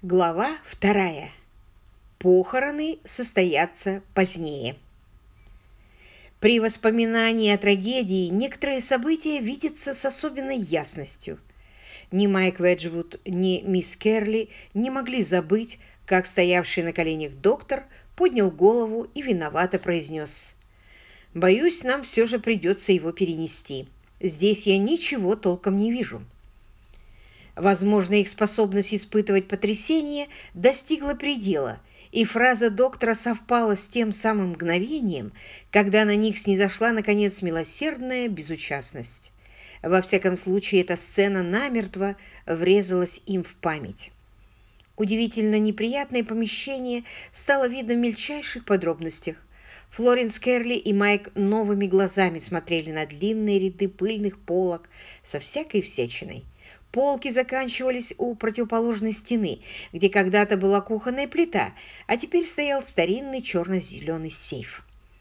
Глава 2. Похороны состоятся позднее. При воспоминании о трагедии некоторые события видятся с особенной ясностью. Ни Майк Веджвуд, ни мисс Керли не могли забыть, как стоявший на коленях доктор поднял голову и виновато произнес: «Боюсь, нам все же придется его перенести. Здесь я ничего толком не вижу». Возможно, их способность испытывать потрясение достигла предела, и фраза доктора совпала с тем самым мгновением, когда на них снизошла, наконец, милосердная безучастность. Во всяком случае, эта сцена намертво врезалась им в память. Удивительно неприятное помещение стало видно в мельчайших подробностях. Флоренс Керли и Майк новыми глазами смотрели на длинные ряды пыльных полок со всякой всячиной. Полки заканчивались у противоположной стены, где когда-то была кухонная плита, а теперь стоял старинный черно-зеленый сейф.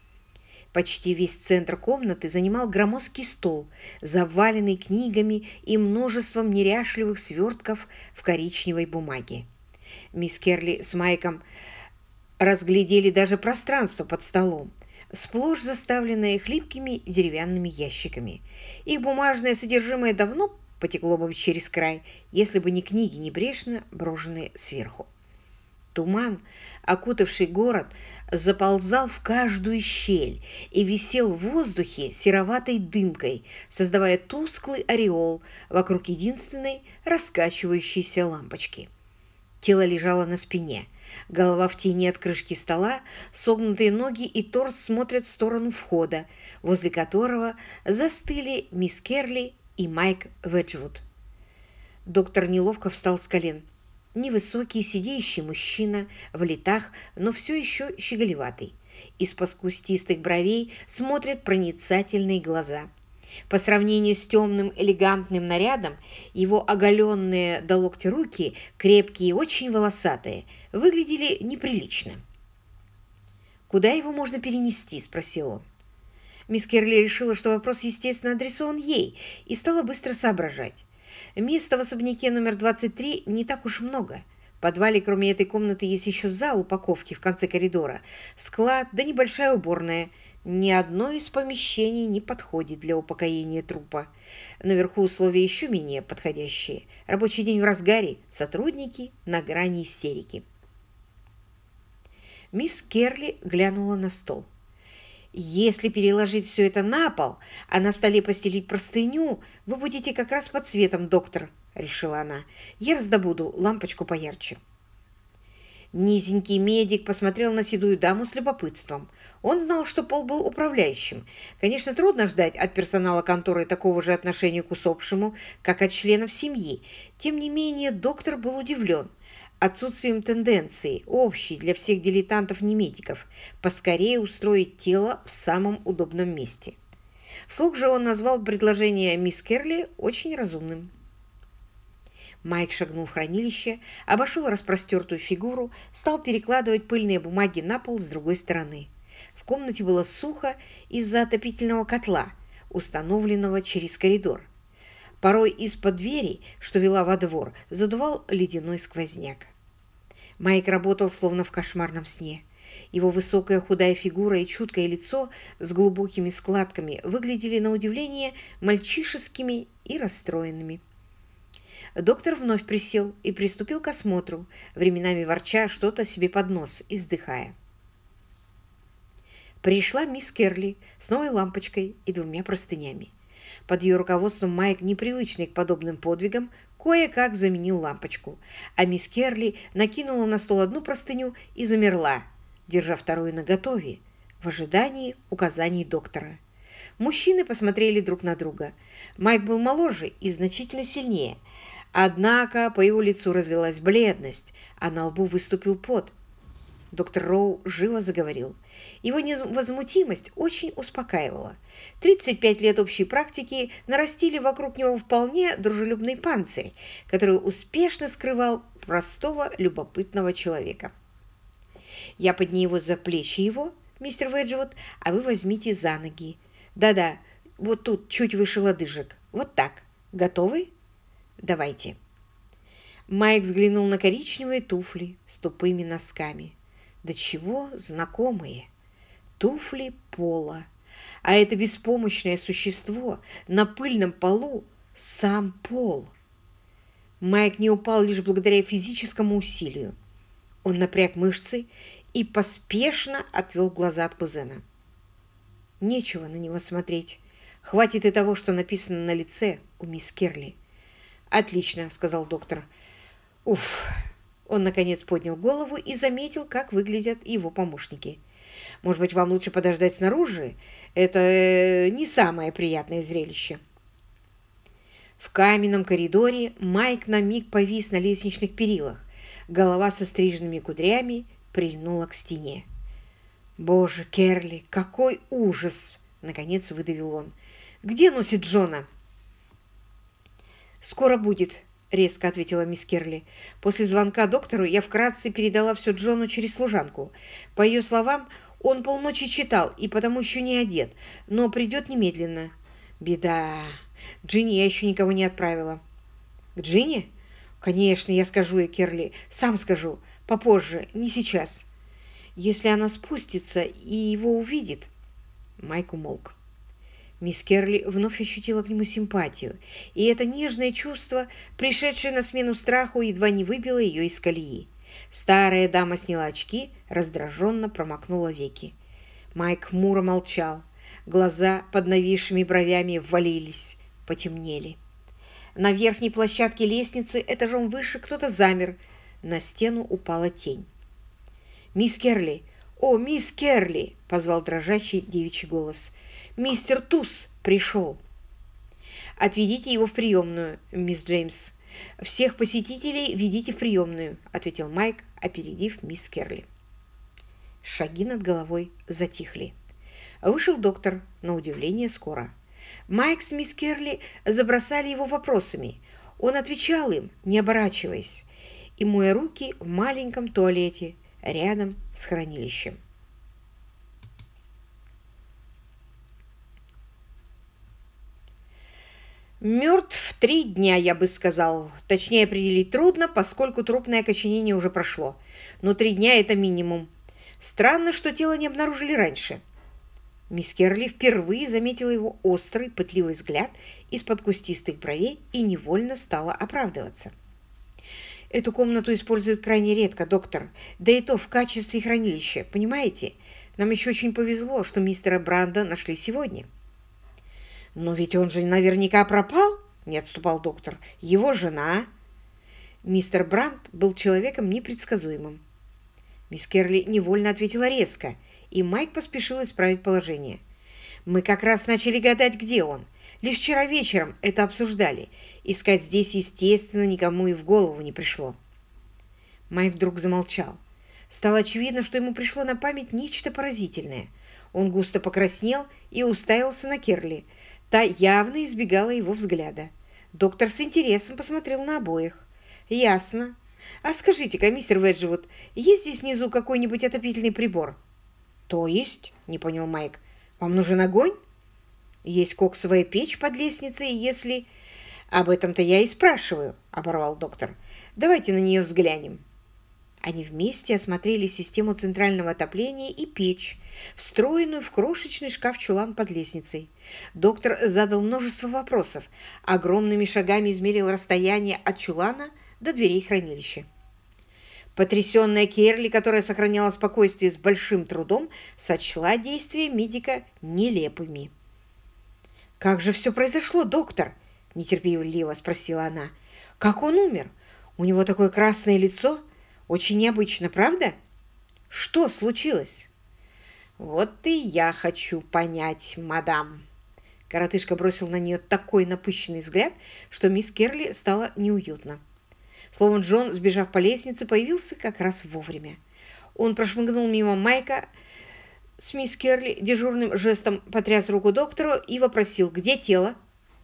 Почти весь центр комнаты занимал громоздкий стол, заваленный книгами и множеством неряшливых свертков в коричневой бумаге. Мисс Керли с Майком разглядели даже пространство под столом, сплошь заставленное хлипкими деревянными ящиками. Их бумажное содержимое давно потекло бы через край, если бы не книги, небрежно брошенные сверху. Туман, окутавший город, заползал в каждую щель и висел в воздухе сероватой дымкой, создавая тусклый ореол вокруг единственной раскачивающейся лампочки. Тело лежало на спине, голова в тени от крышки стола, согнутые ноги и торс смотрят в сторону входа, возле которого застыли мисс Керли и Майк Веджвуд. Доктор неловко встал с колен. Невысокий, сидеющий мужчина, в летах, но все еще щеголеватый. Из-под кустистых бровей смотрят проницательные глаза. По сравнению с темным элегантным нарядом, его оголенные до локтя руки, крепкие и очень волосатые, выглядели неприлично. «Куда его можно перенести?» – спросил он. Мисс Керли решила, что вопрос, естественно, адресован ей, и стала быстро соображать. Места в особняке номер 23 не так уж много. В подвале, кроме этой комнаты, есть еще зал упаковки в конце коридора, склад да небольшая уборная. Ни одно из помещений не подходит для упокоения трупа. Наверху условия еще менее подходящие. Рабочий день в разгаре, сотрудники на грани истерики. Мисс Керли глянула на стол. «Если переложить все это на пол, а на столе постелить простыню, вы будете как раз под светом, доктор», — решила она. «Я раздобуду лампочку поярче». Низенький медик посмотрел на седую даму с любопытством. Он знал, что Пол был управляющим. Конечно, трудно ждать от персонала конторы такого же отношения к усопшему, как от членов семьи. Тем не менее, доктор был удивлен отсутствием тенденции, общей для всех дилетантов-немедиков, поскорее устроить тело в самом удобном месте. Вслух же он назвал предложение мисс Керли очень разумным. Майк шагнул в хранилище, обошел распростертую фигуру, стал перекладывать пыльные бумаги на пол с другой стороны. В комнате было сухо из-за отопительного котла, установленного через коридор. Порой из-под двери, что вела во двор, задувал ледяной сквозняк. Майк работал словно в кошмарном сне. Его высокая худая фигура и чуткое лицо с глубокими складками выглядели на удивление мальчишескими и расстроенными. Доктор вновь присел и приступил к осмотру, временами ворча что-то себе под нос и вздыхая. Пришла мисс Керли с новой лампочкой и 2 простынями. Под ее руководством Майк, непривычный к подобным подвигам, кое-как заменил лампочку, а мисс Керли накинула на стол 1 простыню и замерла, держа 2 наготове, в ожидании указаний доктора. Мужчины посмотрели друг на друга. Майк был моложе и значительно сильнее, однако по его лицу разлилась бледность, а на лбу выступил пот. Доктор Роу живо заговорил. Его невозмутимость очень успокаивала. 35 лет общей практики нарастили вокруг него вполне дружелюбный панцирь, который успешно скрывал простого любопытного человека. «Я подниму за плечи его, мистер Веджвуд, а вы возьмите за ноги. Да-да, вот тут, чуть выше лодыжек. Вот так. Готовы? Давайте». Майк взглянул на коричневые туфли с тупыми носками. Да чего знакомые. Туфли Пола. А это беспомощное существо на пыльном полу — сам Пол. Майк не упал лишь благодаря физическому усилию. Он напряг мышцы и поспешно отвел глаза от кузена. Нечего на него смотреть. Хватит и того, что написано на лице у мисс Керли. «Отлично», — сказал доктор. «Уф». Он, наконец, поднял голову и заметил, как выглядят его помощники. «Может быть, вам лучше подождать снаружи? Это не самое приятное зрелище». В каменном коридоре Майк на миг повис на лестничных перилах. Голова со стриженными кудрями прильнула к стене. «Боже, Керли, какой ужас!» — наконец выдавил он. «Где носит Джона?» «Скоро будет», — резко ответила мисс Керли. «После звонка доктору я вкратце передала все Джону через служанку. По ее словам, он полночи читал и потому еще не одет, но придет немедленно». «Беда. Джинни я еще никого не отправила». «К Джинни?» «Конечно, я скажу ей, Керли. Сам скажу. Попозже, не сейчас. Если она спустится и его увидит...» Майк умолк. Мисс Керли вновь ощутила к нему симпатию, и это нежное чувство, пришедшее на смену страху, едва не выбило ее из колеи. Старая дама сняла очки, раздраженно промокнула веки. Майк хмуро молчал. Глаза под нависшими бровями ввалились, потемнели. На верхней площадке лестницы этажом выше кто-то замер. На стену упала тень. «Мисс Керли! О, мисс Керли!» — позвал дрожащий девичий голос. «Мистер Туз пришел!» «Отведите его в приемную, мисс Джеймс. Всех посетителей ведите в приемную», — ответил Майк, опередив мисс Керли. Шаги над головой затихли. Вышел доктор, на удивление, скоро. Майк с мисс Керли забросали его вопросами. Он отвечал им, не оборачиваясь, и моя руки в маленьком туалете рядом с хранилищем. Мертв 3 дня, я бы сказал. Точнее определить трудно, поскольку трупное окоченение уже прошло. Но 3 дня – это минимум. Странно, что тело не обнаружили раньше. Мисс Керли впервые заметила его острый, пытливый взгляд из-под кустистых бровей и невольно стала оправдываться. «Эту комнату используют крайне редко, доктор, да и то в качестве хранилища, понимаете? Нам еще очень повезло, что мистера Бранда нашли сегодня». «Но ведь он же наверняка пропал», — не отступал доктор. «Его жена...» Мистер Бранд был человеком непредсказуемым. Мисс Керли невольно ответила резко, и Майк поспешил исправить положение. «Мы как раз начали гадать, где он. Лишь вчера вечером это обсуждали. Искать здесь, естественно, никому и в голову не пришло». Майк вдруг замолчал. Стало очевидно, что ему пришло на память нечто поразительное. Он густо покраснел и уставился на Керли. Та явно избегала его взгляда. Доктор с интересом посмотрел на обоих. «Ясно. А скажите-ка, мистер Веджвуд, есть здесь внизу какой-нибудь отопительный прибор?» «То есть?» — не понял Майк. «Вам нужен огонь?» «Есть коксовая печь под лестницей, если...» «Об этом-то я и спрашиваю», — оборвал доктор. «Давайте на нее взглянем». Они вместе осмотрели систему центрального отопления и печь, встроенную в крошечный шкаф-чулан под лестницей. Доктор задал множество вопросов, огромными шагами измерил расстояние от чулана до дверей хранилища. Потрясенная Керли, которая сохраняла спокойствие с большим трудом, сочла действия медика нелепыми. «Как же все произошло, доктор?» – нетерпеливо спросила она. «Как он умер? У него такое красное лицо. Очень необычно, правда? Что случилось?» «Вот и я хочу понять, мадам». Коротышка бросил на нее такой напыщенный взгляд, что мисс Керли стало неуютно. Словом, Джон, сбежав по лестнице, появился как раз вовремя. Он прошмыгнул мимо Майка с мисс Керли, дежурным жестом потряс руку доктору и вопросил, где тело.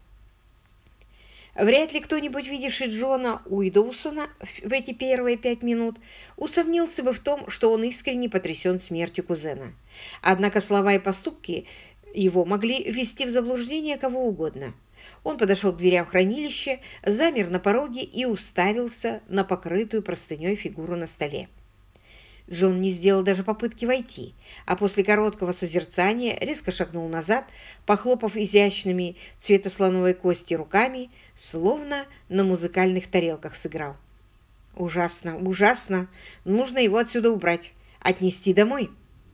Вряд ли кто-нибудь, видевший Джона Уидоусона в эти первые 5 минут, усомнился бы в том, что он искренне потрясен смертью кузена. Однако слова и поступки его могли ввести в заблуждение кого угодно. Он подошел к дверям хранилища, замер на пороге и уставился на покрытую простыней фигуру на столе. Джон не сделал даже попытки войти, а после короткого созерцания резко шагнул назад, похлопав изящными цвета слоновой кости руками, словно на музыкальных тарелках сыграл. «Ужасно, ужасно! Нужно его отсюда убрать, отнести домой!»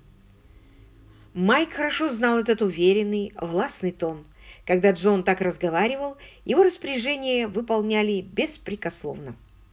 Майк хорошо знал этот уверенный, властный тон. Когда Джон так разговаривал, его распоряжения выполняли беспрекословно.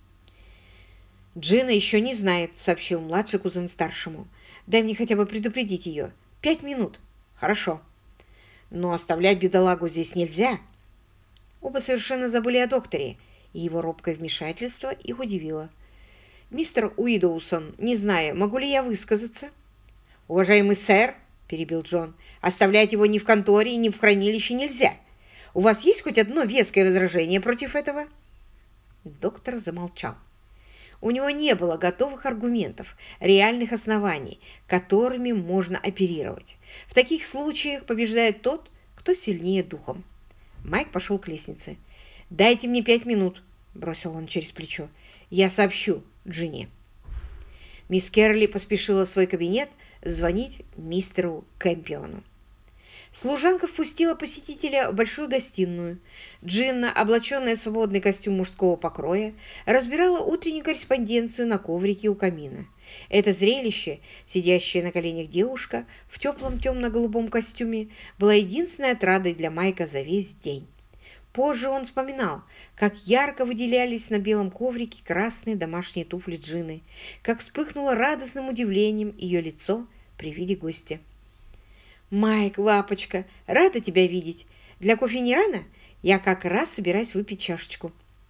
«Джина еще не знает», — сообщил младший кузен старшему. «Дай мне хотя бы предупредить ее. 5 минут». «Хорошо». «Но оставлять бедолагу здесь нельзя». Оба совершенно забыли о докторе, и его робкое вмешательство их удивило. «Мистер Уидоусон, не знаю, могу ли я высказаться?» «Уважаемый сэр», — перебил Джон, — «оставлять его ни в конторе, ни в хранилище нельзя. У вас есть хоть одно веское возражение против этого?» Доктор замолчал. У него не было готовых аргументов, реальных оснований, которыми можно оперировать. В таких случаях побеждает тот, кто сильнее духом. Майк пошел к лестнице. «Дайте мне 5 минут», — бросил он через плечо. «Я сообщу Джинни». Мисс Керли поспешила в свой кабинет звонить мистеру Кэмпиону. Служанка впустила посетителя в большую гостиную. Джинна, облаченная в свободный костюм мужского покроя, разбирала утреннюю корреспонденцию на коврике у камина. Это зрелище, сидящая на коленях девушка в теплом темно-голубом костюме, было единственной отрадой для Майка за весь день. Позже он вспоминал, как ярко выделялись на белом коврике красные домашние туфли Джинны, как вспыхнуло радостным удивлением ее лицо при виде гостя. «Майк, лапочка, рада тебя видеть. Для кофе не рано? Я как раз собираюсь выпить чашечку».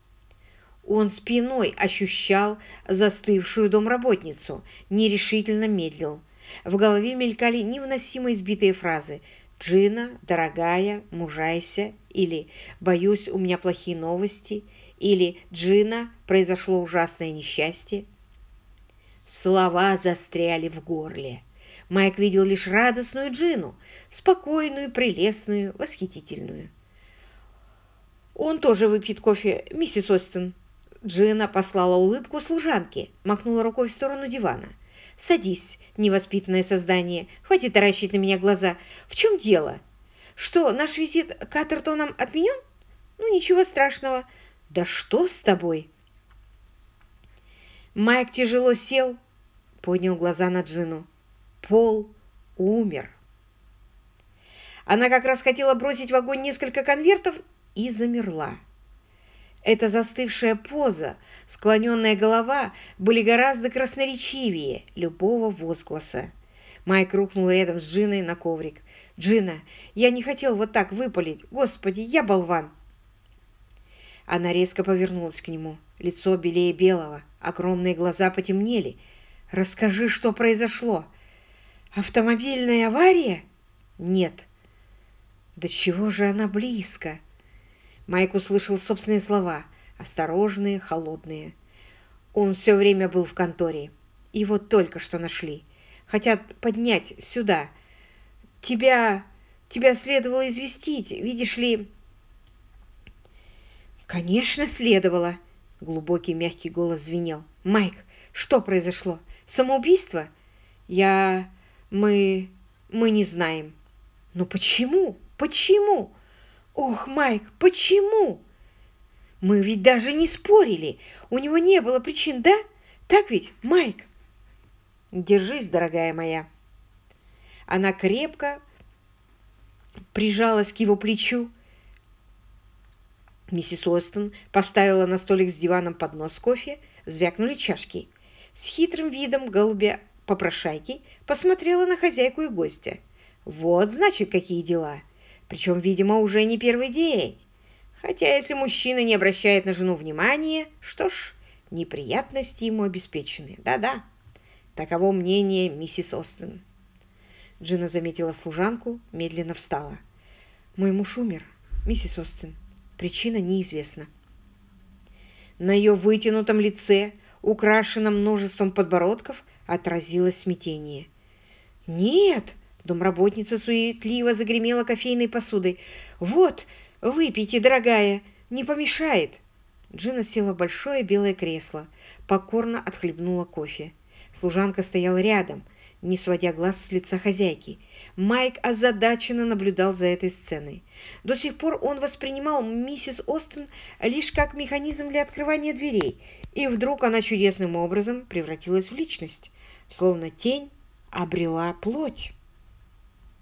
Он спиной ощущал застывшую домработницу, нерешительно медлил. В голове мелькали невыносимо избитые фразы «Джина, дорогая, мужайся» или «Боюсь, у меня плохие новости» или «Джина, произошло ужасное несчастье». Слова застряли в горле. Майк видел лишь радостную Джину, спокойную, прелестную, восхитительную. «Он тоже выпьет кофе, миссис Остин». Джина послала улыбку служанке, махнула рукой в сторону дивана. «Садись, невоспитанное создание, хватит таращить на меня глаза. В чем дело? Что, наш визит к Каттертонам отменен? Ну, ничего страшного. Да что с тобой?» Майк тяжело сел, поднял глаза на Джину. Пол умер. Она как раз хотела бросить в огонь несколько конвертов и замерла. Эта застывшая поза, склоненная голова были гораздо красноречивее любого возгласа. Майк рухнул рядом с Джиной на коврик. «Джина, я не хотел вот так выпалить. Господи, я болван!» Она резко повернулась к нему. Лицо белее белого, огромные глаза потемнели. «Расскажи, что произошло. Автомобильная авария?» «Нет». «Да чего же она близко?» Майк услышал собственные слова, осторожные, холодные. Он все время был в конторе. И вот только что нашли. Хотят поднять сюда. Тебя следовало известить, видишь ли...» «Конечно, следовало!» Глубокий мягкий голос звенел. «Майк, что произошло? Самоубийство?» Мы не знаем». «Но почему? Почему? Ох, Майк, почему? Мы ведь даже не спорили. У него не было причин, да? Так ведь, Майк?» «Держись, дорогая моя». Она крепко прижалась к его плечу. Миссис Остин поставила на столик с диваном поднос с кофе, звякнули чашки. С хитрым видом голубя-попрошайки посмотрела на хозяйку и гостя. «Вот, значит, какие дела. Причем, видимо, уже не первый день. Хотя, если мужчина не обращает на жену внимания, что ж, неприятности ему обеспечены. Да-да, таково мнение миссис Остин». Джина заметила служанку, медленно встала. «Мой муж умер, миссис Остин. Причина неизвестна». На ее вытянутом лице, украшенном множеством подбородков, отразилось смятение. «Нет!» — домработница суетливо загремела кофейной посудой. «Вот, «Выпейте, дорогая, не помешает!» Джина села в большое белое кресло, покорно отхлебнула кофе. Служанка стояла рядом, не сводя глаз с лица хозяйки. Майк озадаченно наблюдал за этой сценой. До сих пор он воспринимал миссис Остин лишь как механизм для открывания дверей, и вдруг она чудесным образом превратилась в личность, словно тень обрела плоть.